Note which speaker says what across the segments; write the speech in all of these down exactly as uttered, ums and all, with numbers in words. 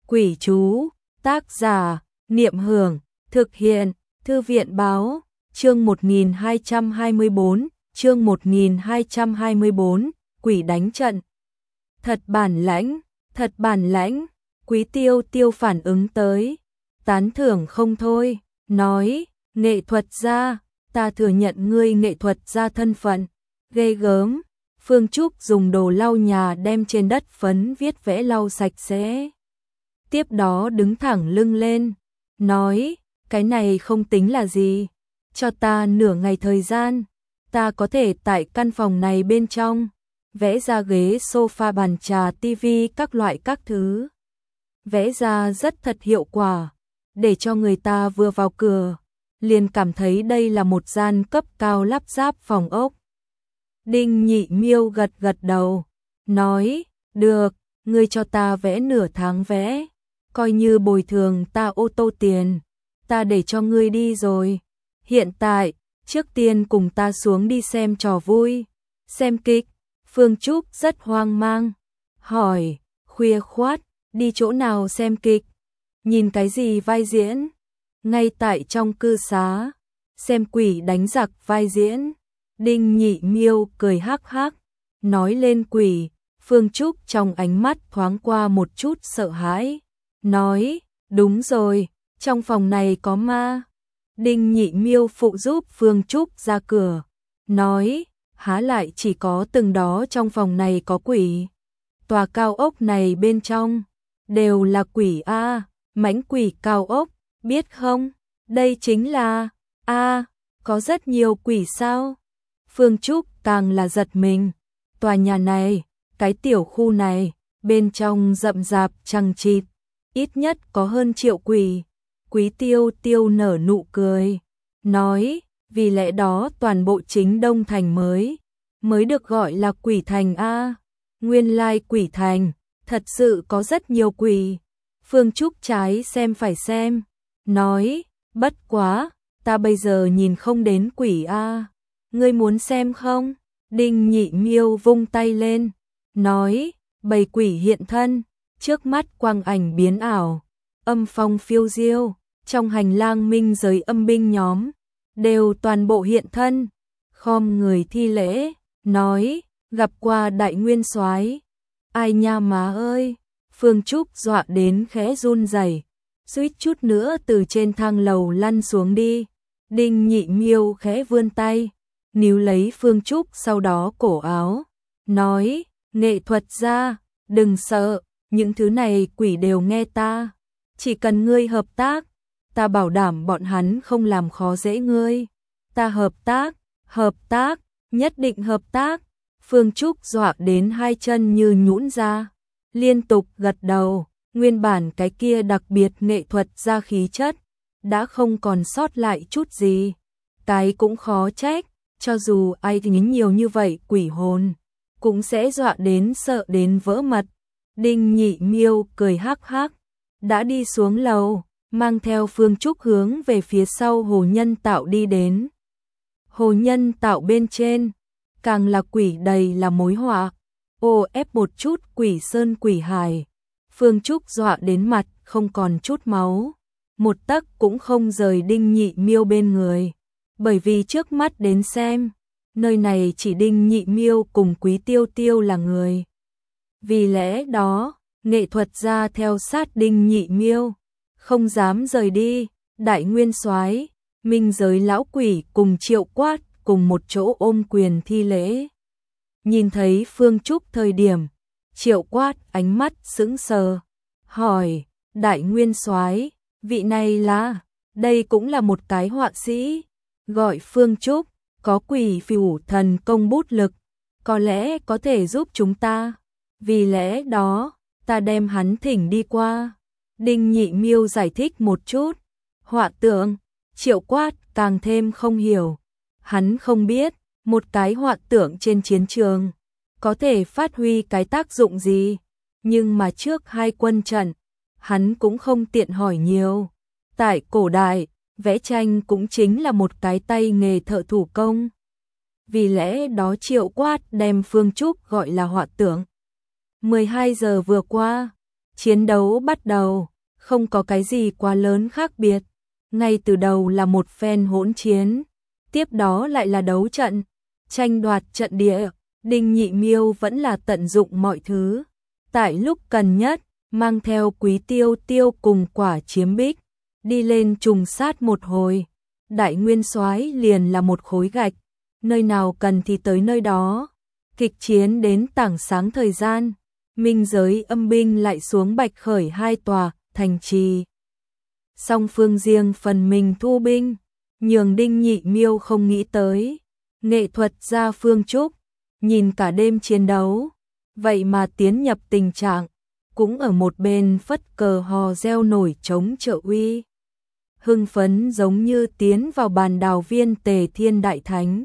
Speaker 1: Quỷ chú, tác giả, Niệm Hưởng, thực hiện, Thư viện báo, chương một nghìn hai trăm hai mươi bốn, chương một nghìn hai trăm hai mươi bốn, quỷ đánh trận. Thật bản lãnh, thật bản lãnh, Quý Tiêu Tiêu phản ứng tới, tán thưởng không thôi, nói, nghệ thuật gia, ta thừa nhận ngươi nghệ thuật gia thân phận, ghê gớm. Phương Trúc dùng đồ lau nhà đem trên đất phấn viết vẽ lau sạch sẽ. Tiếp đó đứng thẳng lưng lên, nói, cái này không tính là gì, cho ta nửa ngày thời gian, ta có thể tại căn phòng này bên trong, vẽ ra ghế sofa bàn trà tivi các loại các thứ. Vẽ ra rất thật hiệu quả, để cho người ta vừa vào cửa, liền cảm thấy đây là một gian cấp cao lắp ráp phòng ốc. Đinh Nhị Miêu gật gật đầu, nói, được, ngươi cho ta vẽ nửa tháng vẽ, coi như bồi thường ta ô tô tiền, ta để cho ngươi đi rồi. Hiện tại, trước tiên cùng ta xuống đi xem trò vui, xem kịch. Phương Trúc rất hoang mang, hỏi, khuya khoát, đi chỗ nào xem kịch, nhìn cái gì vai diễn, ngay tại trong cư xá, xem quỷ đánh giặc vai diễn. Đinh Nhị Miêu cười hắc hắc, nói lên quỷ, Phương Trúc trong ánh mắt thoáng qua một chút sợ hãi, nói, đúng rồi, trong phòng này có ma. Đinh Nhị Miêu phụ giúp Phương Trúc ra cửa, nói, há lại chỉ có từng đó trong phòng này có quỷ, tòa cao ốc này bên trong đều là quỷ a, mãnh quỷ cao ốc, biết không? Đây chính là, a, có rất nhiều quỷ sao? Phương Trúc càng là giật mình, tòa nhà này, cái tiểu khu này, bên trong rậm rạp chằng chịt, ít nhất có hơn triệu quỷ. Quý Tiêu Tiêu nở nụ cười, nói, vì lẽ đó toàn bộ chính Đông Thành mới, mới được gọi là quỷ thành a. Nguyên lai quỷ thành, thật sự có rất nhiều quỷ. Phương Trúc trái xem phải xem, nói, bất quá, ta bây giờ nhìn không đến quỷ a. Ngươi muốn xem không? Đinh Nhị Miêu vung tay lên, nói, bầy quỷ hiện thân, trước mắt quang ảnh biến ảo, âm phong phiêu diêu, trong hành lang minh giới âm binh nhóm, đều toàn bộ hiện thân, khom người thi lễ, nói, gặp qua đại nguyên soái. Ai nha má ơi, Phương Trúc dọa đến khẽ run rẩy, suýt chút nữa từ trên thang lầu lăn xuống đi. Đinh Nhị Miêu khẽ vươn tay, níu lấy Phương Trúc sau đó cổ áo, nói, nghệ thuật gia, đừng sợ, những thứ này quỷ đều nghe ta, chỉ cần ngươi hợp tác, ta bảo đảm bọn hắn không làm khó dễ ngươi, ta hợp tác, hợp tác, nhất định hợp tác. Phương Trúc dọa đến hai chân như nhũn ra, liên tục gật đầu, nguyên bản cái kia đặc biệt nghệ thuật gia khí chất, đã không còn sót lại chút gì, cái cũng khó trách. Cho dù ai thì nhiều như vậy quỷ hồn, cũng sẽ dọa đến sợ đến vỡ mật. Đinh Nhị Miêu cười hắc hắc, đã đi xuống lầu, mang theo Phương Trúc hướng về phía sau hồ nhân tạo đi đến. Hồ nhân tạo bên trên, càng là quỷ đầy là mối họa, ô ép một chút quỷ sơn quỷ hài. Phương Trúc dọa đến mặt không còn chút máu, một tấc cũng không rời Đinh Nhị Miêu bên người. Bởi vì trước mắt đến xem, nơi này chỉ Đinh Nhị Miêu cùng Quý Tiêu Tiêu là người. Vì lẽ đó, nghệ thuật gia theo sát Đinh Nhị Miêu, không dám rời đi. Đại nguyên soái, minh giới lão quỷ cùng Triệu Quát cùng một chỗ ôm quyền thi lễ. Nhìn thấy Phương Trúc thời điểm, Triệu Quát ánh mắt sững sờ, hỏi, đại nguyên soái, vị này là, đây cũng là một cái họa sĩ. Gọi Phương Trúc, có quỷ phù thần công bút lực, có lẽ có thể giúp chúng ta. Vì lẽ đó, ta đem hắn thỉnh đi qua. Đinh Nhị Miêu giải thích một chút. Họa tượng, Triệu Quát càng thêm không hiểu. Hắn không biết, một cái họa tượng trên chiến trường, có thể phát huy cái tác dụng gì. Nhưng mà trước hai quân trận, hắn cũng không tiện hỏi nhiều. Tại cổ đại, vẽ tranh cũng chính là một cái tay nghề thợ thủ công. Vì lẽ đó Triệu Quát đem Phương Trúc gọi là họa tượng. mười hai giờ vừa qua, Chiến đấu bắt đầu, không có cái gì quá lớn khác biệt. Ngay từ đầu là một phen hỗn chiến, tiếp đó lại là đấu trận, tranh đoạt trận địa. Đinh Nhị Miêu vẫn là tận dụng mọi thứ. Tại lúc cần nhất, mang theo Quý Tiêu Tiêu cùng Quả Chiếm Bích, đi lên trùng sát một hồi. Đại nguyên soái liền là một khối gạch, nơi nào cần thì tới nơi đó. Kịch chiến đến tảng sáng thời gian, minh giới âm binh lại xuống Bạch Khởi hai tòa thành trì. Song phương riêng phần mình thu binh, nhường Đinh Nhị Miêu không nghĩ tới. Nghệ thuật gia Phương Trúc, nhìn cả đêm chiến đấu, vậy mà tiến nhập tình trạng, cũng ở một bên phất cờ hò reo nổi chống trợ uy. Hưng phấn giống như tiến vào bàn đào viên Tề Thiên Đại Thánh.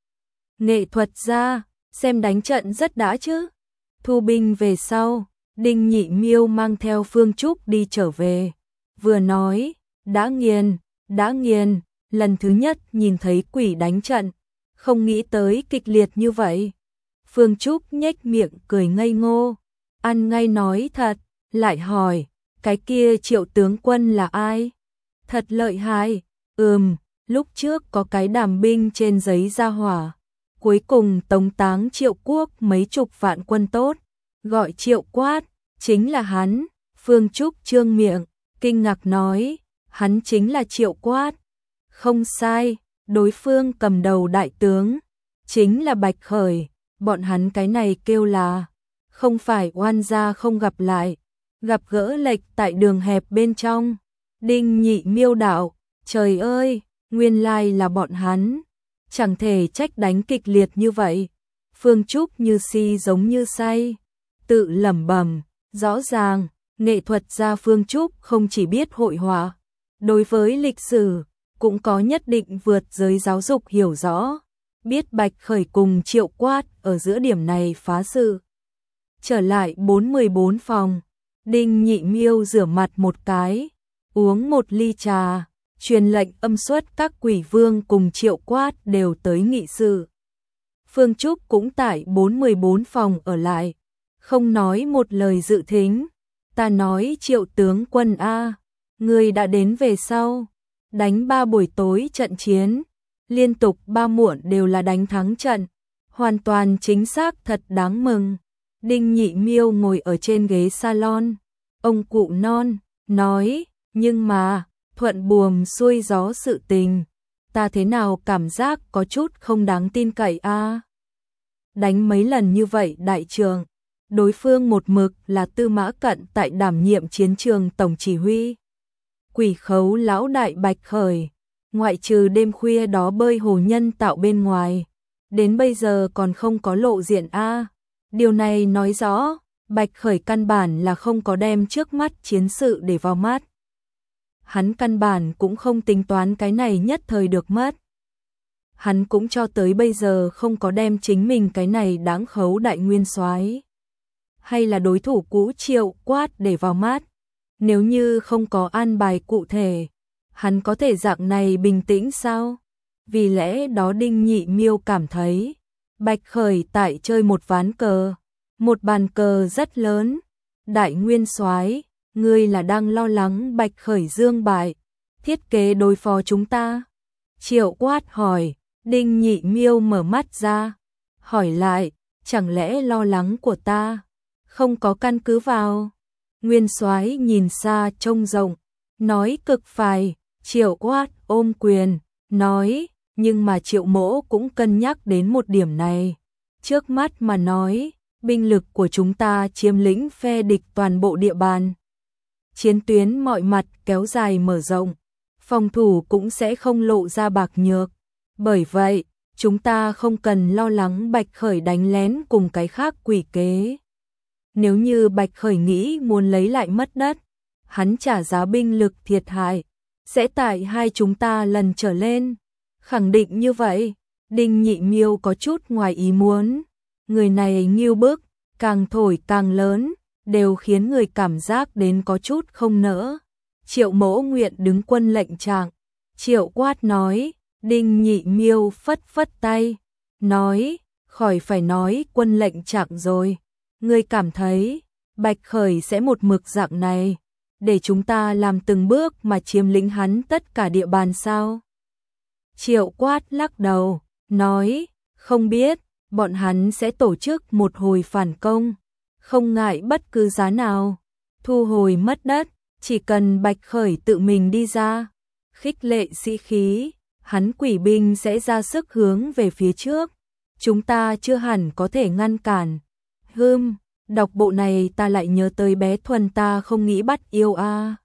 Speaker 1: Nghệ thuật gia, xem đánh trận rất đã chứ. Thu binh về sau, Đinh Nhị Miêu mang theo Phương Trúc đi trở về. Vừa nói, đã nghiền, đã nghiền, lần thứ nhất nhìn thấy quỷ đánh trận, không nghĩ tới kịch liệt như vậy. Phương Trúc nhếch miệng cười ngây ngô, ăn ngay nói thật, lại hỏi, cái kia Triệu tướng quân là ai? Thật lợi hại, ừm, lúc trước có cái đàm binh trên giấy ra hỏa, cuối cùng tống táng Triệu quốc mấy chục vạn quân tốt, gọi Triệu Quát, chính là hắn. Phương Trúc trương miệng, kinh ngạc nói, hắn chính là Triệu Quát. Không sai, đối phương cầm đầu đại tướng, chính là Bạch Khởi, bọn hắn cái này kêu là, không phải oan gia không gặp lại, gặp gỡ lệch tại đường hẹp bên trong. Đinh Nhị Miêu đạo, trời ơi, nguyên lai là bọn hắn, chẳng thể trách đánh kịch liệt như vậy. Phương Trúc như si giống như say, tự lẩm bẩm, rõ ràng, nghệ thuật gia Phương Trúc không chỉ biết hội họa, đối với lịch sử, cũng có nhất định vượt giới giáo dục hiểu rõ, biết Bạch Khởi cùng Triệu Quát ở giữa điểm này phá sự. Trở lại bốn mươi bốn phòng, Đinh Nhị Miêu rửa mặt một cái, uống một ly trà, truyền lệnh âm xuất các quỷ vương cùng Triệu Quát đều tới nghị sự. Phương Trúc cũng tại bốn mươi bốn phòng ở lại, không nói một lời dự thính. Ta nói Triệu tướng quân a, người đã đến về sau, đánh ba buổi tối trận chiến, liên tục ba muộn đều là đánh thắng trận, hoàn toàn chính xác, thật đáng mừng. Đinh Nhị Miêu ngồi ở trên ghế salon, ông cụ non, nói, nhưng mà, thuận buồm xuôi gió sự tình, ta thế nào cảm giác có chút không đáng tin cậy a. Đánh mấy lần như vậy đại trường, đối phương một mực là Tư Mã Cận tại đảm nhiệm chiến trường tổng chỉ huy. Quỷ khấu lão đại Bạch Khởi, ngoại trừ đêm khuya đó bơi hồ nhân tạo bên ngoài, đến bây giờ còn không có lộ diện a. Điều này nói rõ, Bạch Khởi căn bản là không có đem trước mắt chiến sự để vào mắt. Hắn căn bản cũng không tính toán cái này nhất thời được mất. Hắn cũng cho tới bây giờ không có đem chính mình cái này đáng khấu đại nguyên soái hay là đối thủ cũ Triệu Quát để vào mắt. Nếu như không có an bài cụ thể, hắn có thể dạng này bình tĩnh sao? Vì lẽ đó Đinh Nhị Miêu cảm thấy, Bạch Khởi tại chơi một ván cờ, một bàn cờ rất lớn. Đại nguyên soái, ngươi là đang lo lắng Bạch Khởi dương bại, thiết kế đối phó chúng ta? Triệu Quát hỏi. Đinh Nhị Miêu mở mắt ra, hỏi lại, chẳng lẽ lo lắng của ta không có căn cứ vào? Nguyên soái nhìn xa trông rộng, nói cực phải. Triệu Quát ôm quyền, nói, nhưng mà Triệu mỗ cũng cân nhắc đến một điểm này. Trước mắt mà nói, binh lực của chúng ta chiếm lĩnh phe địch toàn bộ địa bàn. Chiến tuyến mọi mặt kéo dài mở rộng, phòng thủ cũng sẽ không lộ ra bạc nhược. Bởi vậy, chúng ta không cần lo lắng Bạch Khởi đánh lén cùng cái khác quỷ kế. Nếu như Bạch Khởi nghĩ muốn lấy lại mất đất, hắn trả giá binh lực thiệt hại, sẽ tại hai chúng ta lần trở lên. Khẳng định như vậy, Đinh Nhị Miêu có chút ngoài ý muốn. Người này nghiêu bức, càng thổi càng lớn, đều khiến người cảm giác đến có chút không nỡ. Triệu mỗ nguyện đứng quân lệnh trạng. Triệu Quát nói. Đinh Nhị Miêu phất phất tay, nói, khỏi phải nói quân lệnh trạng rồi. Ngươi cảm thấy, Bạch Khởi sẽ một mực dạng này, để chúng ta làm từng bước mà chiếm lĩnh hắn tất cả địa bàn sao? Triệu Quát lắc đầu, nói, không biết, bọn hắn sẽ tổ chức một hồi phản công, không ngại bất cứ giá nào, thu hồi mất đất, chỉ cần Bạch Khởi tự mình đi ra, khích lệ sĩ khí, hắn quỷ binh sẽ ra sức hướng về phía trước, chúng ta chưa hẳn có thể ngăn cản. Hừm, đọc bộ này ta lại nhớ tới bé Thuần ta không nghĩ bắt yêu a.